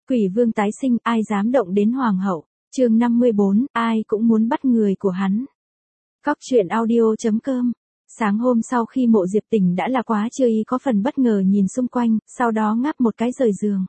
Quỷ vương tái sinh, ai dám động đến hoàng hậu. Chương 54, ai cũng muốn bắt người của hắn. Góc truyện audio.com. Sáng hôm sau khi Mộ Diệp tỉnh đã là quá trưa, y có phần bất ngờ nhìn xung quanh, sau đó ngáp một cái rời giường.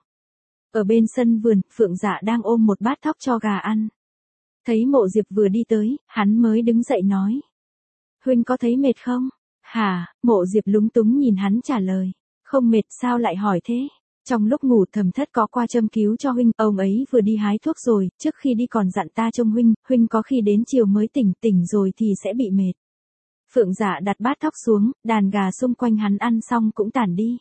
Ở bên sân vườn, Phượng Dạ đang ôm một bát thóc cho gà ăn. Thấy Mộ Diệp vừa đi tới, hắn mới đứng dậy nói: "Huynh có thấy mệt không?" "Hả?" Mộ Diệp lúng túng nhìn hắn trả lời: "Không mệt, sao lại hỏi thế?" "Trong lúc ngủ Thẩm Thất có qua châm cứu cho huynh, ông ấy vừa đi hái thuốc rồi, trước khi đi còn dặn ta trông huynh, huynh có khi đến chiều mới tỉnh rồi thì sẽ bị mệt." Phượng Dạ đặt bát thóc xuống, đàn gà xung quanh hắn ăn xong cũng tản đi.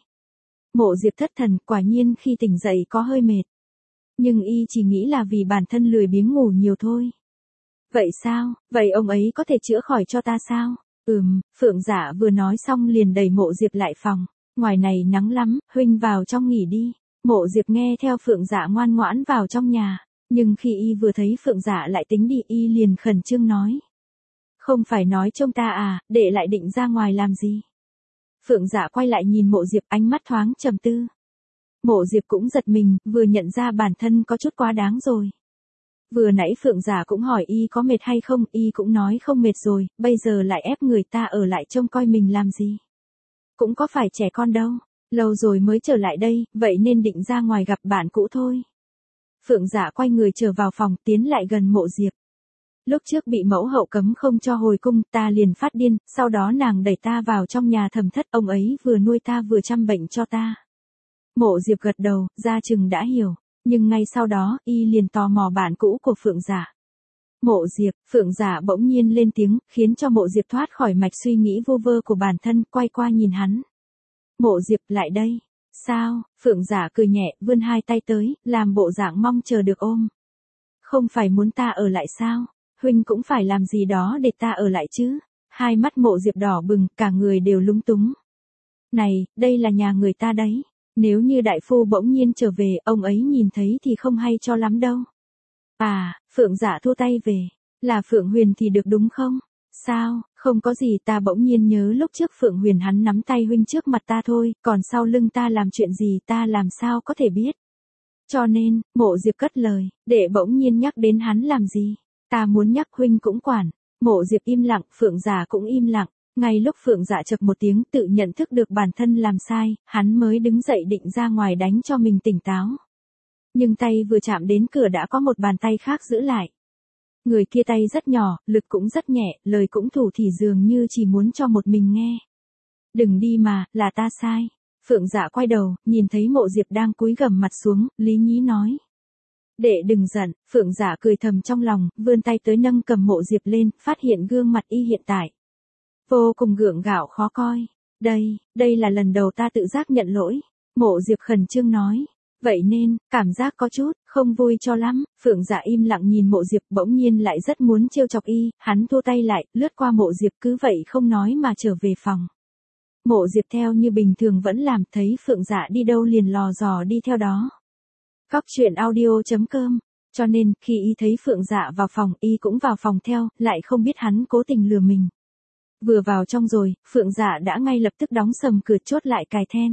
Mộ Diệp thất thần, quả nhiên khi tỉnh dậy có hơi mệt. Nhưng y chỉ nghĩ là vì bản thân lười biếng ngủ nhiều thôi. "Vậy sao, vậy ông ấy có thể chữa khỏi cho ta sao?" Phượng Dạ vừa nói xong liền đẩy Mộ Diệp lại phòng. "Ngoài này nắng lắm, huynh vào trong nghỉ đi." Mộ Diệp nghe theo Phượng Dạ ngoan ngoãn vào trong nhà. Nhưng khi y vừa thấy Phượng Dạ lại tính đi, y liền khẩn trương nói: "Không phải nói trông ta à, đệ lại định ra ngoài làm gì?" Phượng Dạ quay lại nhìn Mộ Diệp, ánh mắt thoáng trầm tư. Mộ Diệp cũng giật mình, vừa nhận ra bản thân có chút quá đáng rồi. Vừa nãy Phượng Dạ cũng hỏi y có mệt hay không, y cũng nói không mệt rồi, bây giờ lại ép người ta ở lại trông coi mình làm gì? Cũng có phải trẻ con đâu, lâu rồi mới trở lại đây, vậy nên định ra ngoài gặp bạn cũ thôi. Phượng Dạ quay người trở vào phòng, tiến lại gần Mộ Diệp. "Lúc trước bị mẫu hậu cấm không cho hồi cung, ta liền phát điên, sau đó nàng đẩy ta vào trong nhà Thẩm Thất, ông ấy vừa nuôi ta vừa chăm bệnh cho ta." Mộ Diệp gật đầu, ra chừng đã hiểu, nhưng ngay sau đó, y liền tò mò bạn cũ của Phượng Dạ. "Mộ Diệp." Phượng Dạ bỗng nhiên lên tiếng, khiến cho Mộ Diệp thoát khỏi mạch suy nghĩ vô vơ của bản thân, quay qua nhìn hắn. "Mộ Diệp, lại đây." "Sao?" Phượng Dạ cười nhẹ, vươn hai tay tới, làm bộ dạng mong chờ được ôm. "Không phải muốn ta ở lại sao? Huynh cũng phải làm gì đó để ta ở lại chứ." Hai mắt Mộ Diệp đỏ bừng, cả người đều lúng túng. "Này, đây là nhà người ta đấy. Nếu như đại phu bỗng nhiên trở về, ông ấy nhìn thấy thì không hay cho lắm đâu." "À." Phượng Dạ thu tay về. "Là Phượng Huyền thì được đúng không?" "Sao, không có gì, ta bỗng nhiên nhớ lúc trước Phượng Huyền hắn nắm tay huynh trước mặt ta thôi, còn sau lưng ta làm chuyện gì ta làm sao có thể biết. Cho nên," Mộ Diệp cất lời, "đệ bỗng nhiên nhắc đến hắn làm gì? Ta muốn nhắc huynh cũng quản." Mộ Diệp im lặng, Phượng Dạ cũng im lặng. Ngay lúc Phượng Dạ chậc một tiếng tự nhận thức được bản thân làm sai, hắn mới đứng dậy định ra ngoài đánh cho mình tỉnh táo. Nhưng tay vừa chạm đến cửa đã có một bàn tay khác giữ lại. Người kia tay rất nhỏ, lực cũng rất nhẹ, lời cũng thủ thỉ dường như chỉ muốn cho một mình nghe. "Đừng đi mà, là ta sai." Phượng Dạ quay đầu, nhìn thấy Mộ Diệp đang cúi gằm mặt xuống, lý nhí nói: "Đệ đừng giận." Phượng Dạ cười thầm trong lòng, vươn tay tới nâng cầm Mộ Diệp lên, phát hiện gương mặt y hiện tại vô cùng gượng gạo khó coi. Đây là lần đầu ta tự giác nhận lỗi." Mộ Diệp khẩn trương nói. "Vậy nên, cảm giác có chút không vui cho lắm." Phượng Dạ im lặng nhìn Mộ Diệp, bỗng nhiên lại rất muốn trêu chọc y, hắn thua tay lại, lướt qua Mộ Diệp, cứ vậy không nói mà trở về phòng. Mộ Diệp theo như bình thường vẫn làm, thấy Phượng Dạ đi đâu liền lò dò đi theo đó. Góc truyện audio.com. Cho nên, khi y thấy Phượng Dạ vào phòng, y cũng vào phòng theo, lại không biết hắn cố tình lừa mình. Vừa vào trong rồi, Phượng Dạ đã ngay lập tức đóng sầm cửa, chốt lại cài then.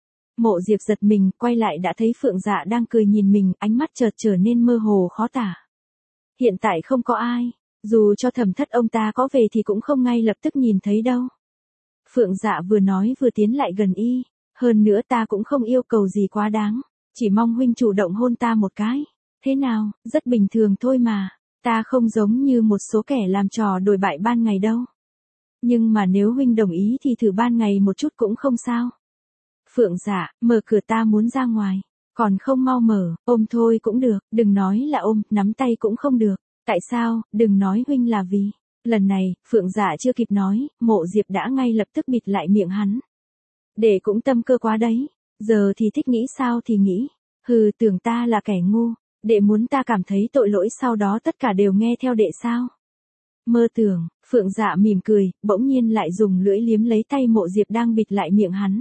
Mộ Diệp giật mình, quay lại đã thấy Phượng Dạ đang cười nhìn mình, ánh mắt chợt trở nên mơ hồ khó tả. Hiện tại không có ai, dù cho Thẩm Thất ông ta có về thì cũng không ngay lập tức nhìn thấy đâu. Phượng Dạ vừa nói vừa tiến lại gần y. "Hơn nữa ta cũng không yêu cầu gì quá đáng, chỉ mong huynh chủ động hôn ta một cái. Thế nào, rất bình thường thôi mà, ta không giống như một số kẻ làm trò đồi bại ban ngày đâu. Nhưng mà nếu huynh đồng ý thì thử ban ngày một chút cũng không sao." "Phượng Dạ, mở cửa, ta muốn ra ngoài." "Còn không mau mở." "Ôm thôi cũng được." "Đừng nói là ôm, nắm tay cũng không được." "Tại sao?" "Đừng nói huynh là vì." Lần này, Phượng Dạ chưa kịp nói, Mộ Diệp đã ngay lập tức bịt lại miệng hắn. "Đệ cũng tâm cơ quá đấy, giờ thì thích nghĩ sao thì nghĩ. Hừ, tưởng ta là kẻ ngu, đệ muốn ta cảm thấy tội lỗi sau đó tất cả đều nghe theo đệ sao?" "Mơ tưởng." Phượng Dạ mỉm cười, bỗng nhiên lại dùng lưỡi liếm lấy tay Mộ Diệp đang bịt lại miệng hắn.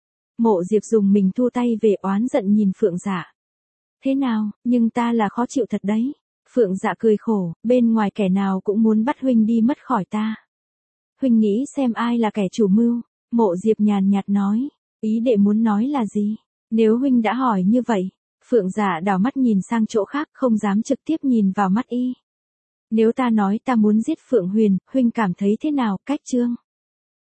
Mộ Diệp dùng mình thu tay về, oán giận nhìn Phượng Dạ. "Thế nào, nhưng ta là khó chịu thật đấy." Phượng Dạ cười khổ, "Bên ngoài kẻ nào cũng muốn bắt huynh đi mất khỏi ta. Huynh nghĩ xem ai là kẻ chủ mưu." Mộ Diệp nhàn nhạt nói. "Ý đệ muốn nói là gì? Nếu huynh đã hỏi như vậy." Phượng Dạ đảo mắt nhìn sang chỗ khác, không dám trực tiếp nhìn vào mắt y. Nếu ta nói ta muốn giết Phượng Huyền, huynh cảm thấy thế nào? Cách Trương